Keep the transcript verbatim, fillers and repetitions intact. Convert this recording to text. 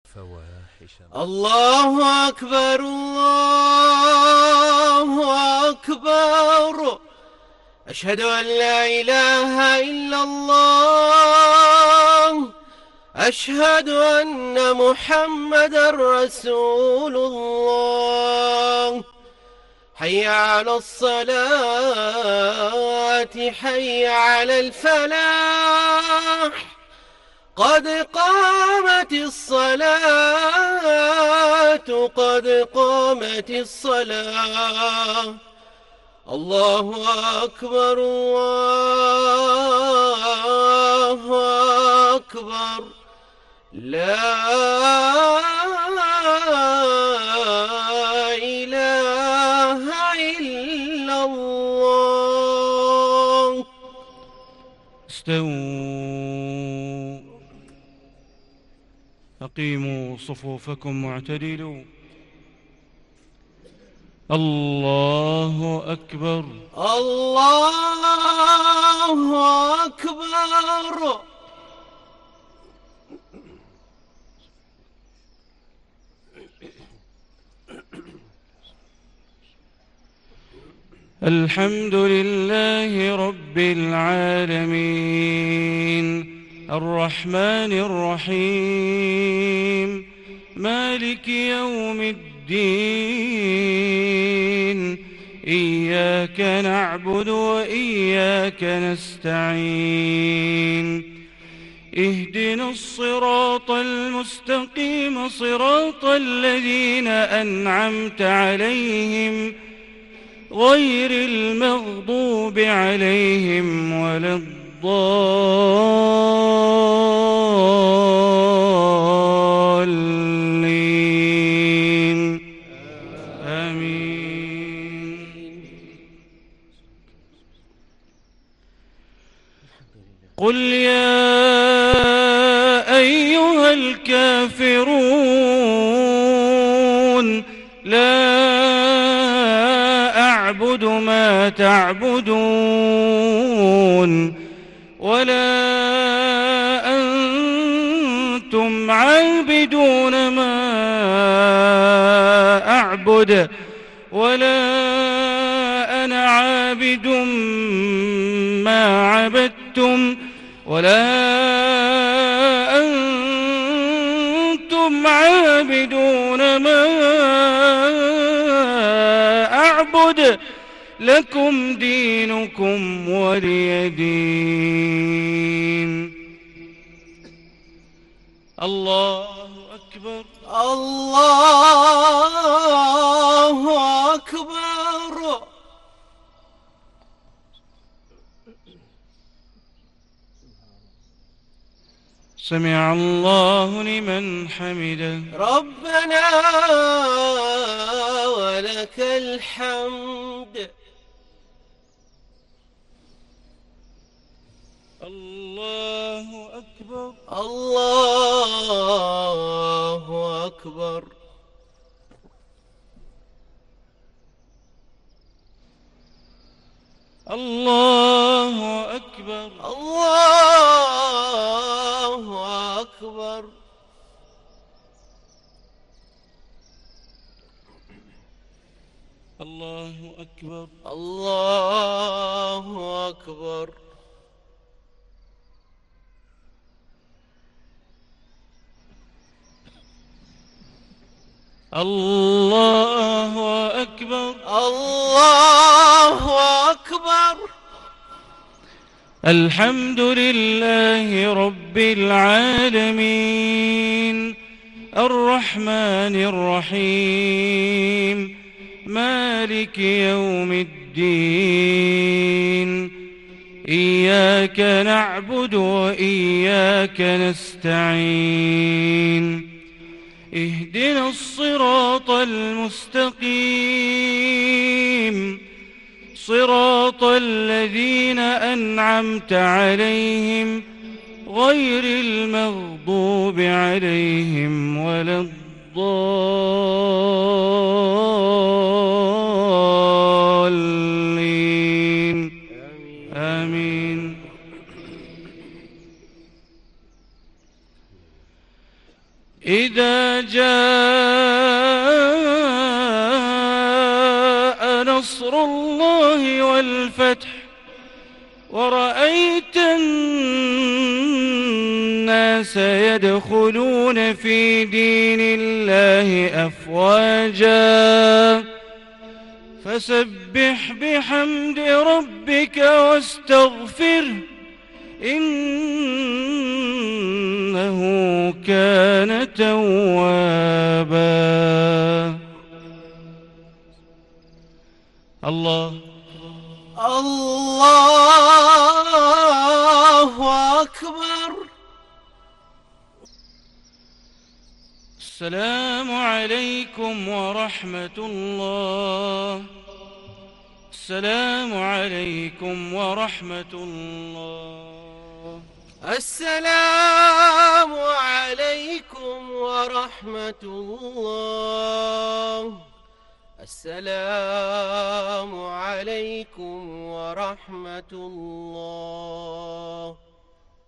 فواحش. الله أكبر الله أكبر. أشهد أن لا إله إلا الله. أشهد أن محمدا رسول الله. حي على الصلاة حي على الفلاح. قد قامت الصلاة قد قامت الصلاة. الله أكبر الله أكبر. لا إله إلا الله. استووا، أقيموا صفوفكم واعتدلوا. الله أكبر الله أكبر. الحمد لله رب العالمين، الرحمن الرحيم، مالك يوم الدين. إياك نعبد وإياك نستعين. اهدنا الصراط المستقيم، صراط الذين أنعمت عليهم غير المغضوب عليهم ولا الضالين. آمين. قل يا أيها الكافرون لا أعبد ما تعبدون ولا أنتم عابدون ما أعبد ولا أنا عابد ما عبدتم ولا أنتم عابدون ما أعبد. لكم دينكم ولي دين. الله أكبر الله أكبر. سمع الله لمن حمده. ربنا ولك الحمد. الله أكبر الله أكبر. الله أكبر الله أكبر. الله أكبر الله أكبر. الله أكبر الله أكبر. الحمد لله رب العالمين، الرحمن الرحيم، مالك يوم الدين. إياك نعبد وإياك نستعين. اهدنا الصراط المستقيم، صراط الذين أنعمت عليهم غير المغضوب عليهم ولا الضالين. آمين. إذا إذا جاء نصر الله والفتح ورأيت الناس يدخلون في دين الله أفواجا فسبح بحمد ربك واستغفره إنه كان توابا. الله الله أكبر. السلام عليكم ورحمة الله. السلام عليكم ورحمة الله. السلام عليكم ورحمة الله. السلام عليكم ورحمة الله.